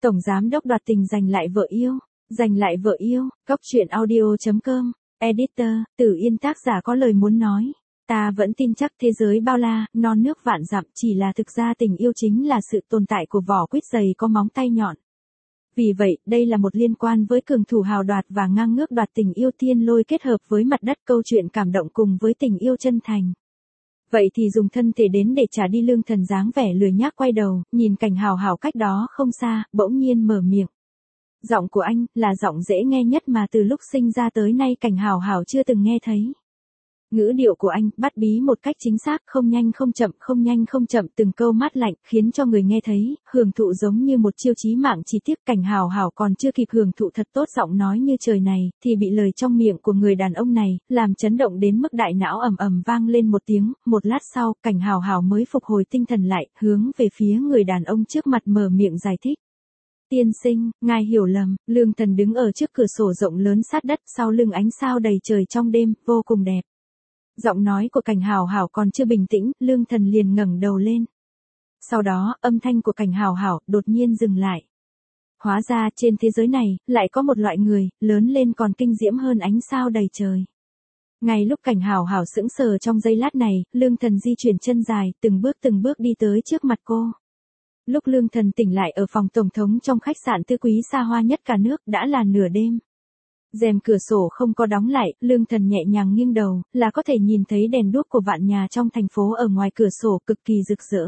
Tổng giám đốc đoạt tình giành lại vợ yêu. Giành lại vợ yêu, Góc truyện audio.com, editor, Tử Yên tác giả có lời muốn nói. Ta vẫn tin chắc thế giới bao la, non nước vạn dặm chỉ là thực ra tình yêu chính là sự tồn tại của vỏ quýt dày có móng tay nhọn. Vì vậy, đây là một liên quan với cường thủ hào đoạt và ngang ngước đoạt tình yêu thiên lôi kết hợp với mặt đất câu chuyện cảm động cùng với tình yêu chân thành. Vậy thì dùng thân thể đến để trả đi. Lương Thần dáng vẻ lười nhác quay đầu, nhìn cảnh Hào Hào cách đó không xa, bỗng nhiên mở miệng. Giọng của anh là giọng dễ nghe nhất mà từ lúc sinh ra tới nay cảnh Hào Hào chưa từng nghe thấy. Ngữ điệu của anh bắt bí một cách chính xác, không nhanh không chậm, không nhanh không chậm, từng câu mát lạnh khiến cho người nghe thấy hưởng thụ giống như một chiêu chí mạng. Chỉ tiếc cảnh Hào Hào còn chưa kịp hưởng thụ thật tốt giọng nói như trời này thì bị lời trong miệng của người đàn ông này làm chấn động đến mức đại não ầm ầm vang lên một tiếng. Một lát sau, cảnh Hào Hào mới phục hồi tinh thần lại, hướng về phía người đàn ông trước mặt mở miệng giải thích. Tiên sinh, ngài hiểu lầm. Lương Thần đứng ở trước cửa sổ rộng lớn sát đất, sau lưng ánh sao đầy trời trong đêm, vô cùng đẹp. Giọng nói của cảnh Hào Hào còn chưa bình tĩnh, Lương Thần liền ngẩng đầu lên. Sau đó, âm thanh của cảnh Hào Hào đột nhiên dừng lại. Hóa ra trên thế giới này, lại có một loại người, lớn lên còn kinh diễm hơn ánh sao đầy trời. Ngay lúc cảnh Hào Hào sững sờ trong giây lát này, Lương Thần di chuyển chân dài, từng bước đi tới trước mặt cô. Lúc Lương Thần tỉnh lại ở phòng tổng thống trong khách sạn tứ quý xa hoa nhất cả nước, đã là nửa đêm. Rèm cửa sổ không có đóng lại, Lương Thần nhẹ nhàng nghiêng đầu, là có thể nhìn thấy đèn đuốc của vạn nhà trong thành phố ở ngoài cửa sổ cực kỳ rực rỡ.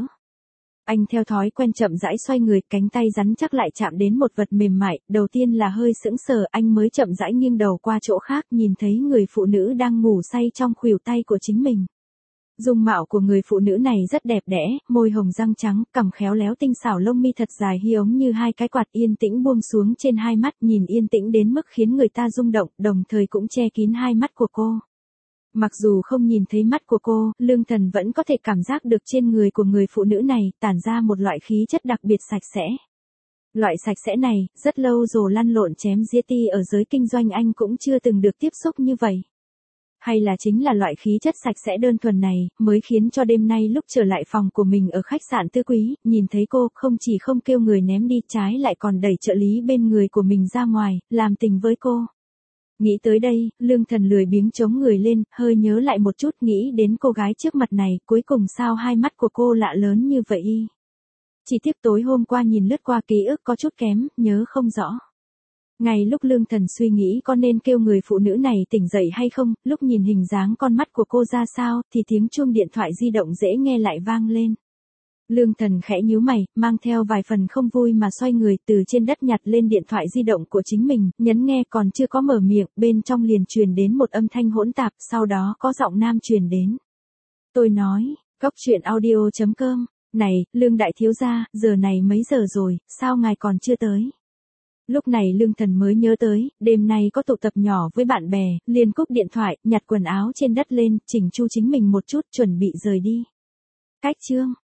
Anh theo thói quen chậm rãi xoay người, cánh tay rắn chắc lại chạm đến một vật mềm mại, đầu tiên là hơi sững sờ, anh mới chậm rãi nghiêng đầu qua chỗ khác, nhìn thấy người phụ nữ đang ngủ say trong khuỷu tay của chính mình. Dung mạo của người phụ nữ này rất đẹp đẽ, môi hồng răng trắng, cằm khéo léo tinh xảo, lông mi thật dài hy ống như hai cái quạt, yên tĩnh buông xuống trên hai mắt, nhìn yên tĩnh đến mức khiến người ta rung động, đồng thời cũng che kín hai mắt của cô. Mặc dù không nhìn thấy mắt của cô, Lương Thần vẫn có thể cảm giác được trên người của người phụ nữ này tản ra một loại khí chất đặc biệt sạch sẽ. Loại sạch sẽ này, rất lâu rồi lăn lộn chém giết ti ở giới kinh doanh anh cũng chưa từng được tiếp xúc như vậy. Hay là chính là loại khí chất sạch sẽ đơn thuần này, mới khiến cho đêm nay lúc trở lại phòng của mình ở khách sạn tứ quý, nhìn thấy cô, không chỉ không kêu người ném đi, trái lại còn đẩy trợ lý bên người của mình ra ngoài, làm tình với cô. Nghĩ tới đây, Lương Thần lười biếng chống người lên, hơi nhớ lại một chút, nghĩ đến cô gái trước mặt này, cuối cùng sao hai mắt của cô lạ lớn như vậy y. Chỉ tiếc tối hôm qua nhìn lướt qua ký ức có chút kém, nhớ không rõ. Ngay lúc Lương Thần suy nghĩ có nên kêu người phụ nữ này tỉnh dậy hay không, lúc nhìn hình dáng con mắt của cô ra sao, thì tiếng chuông điện thoại di động dễ nghe lại vang lên. Lương Thần khẽ nhíu mày, mang theo vài phần không vui mà xoay người từ trên đất nhặt lên điện thoại di động của chính mình, nhấn nghe, còn chưa có mở miệng, bên trong liền truyền đến một âm thanh hỗn tạp, sau đó có giọng nam truyền đến. Tôi nói, Góc truyện audio.com, này, Lương đại thiếu gia, giờ này mấy giờ rồi, sao ngài còn chưa tới? Lúc này Lương Thần mới nhớ tới, đêm nay có tụ tập nhỏ với bạn bè, liền cúp điện thoại, nhặt quần áo trên đất lên, chỉnh chu chính mình một chút, chuẩn bị rời đi. Cách chương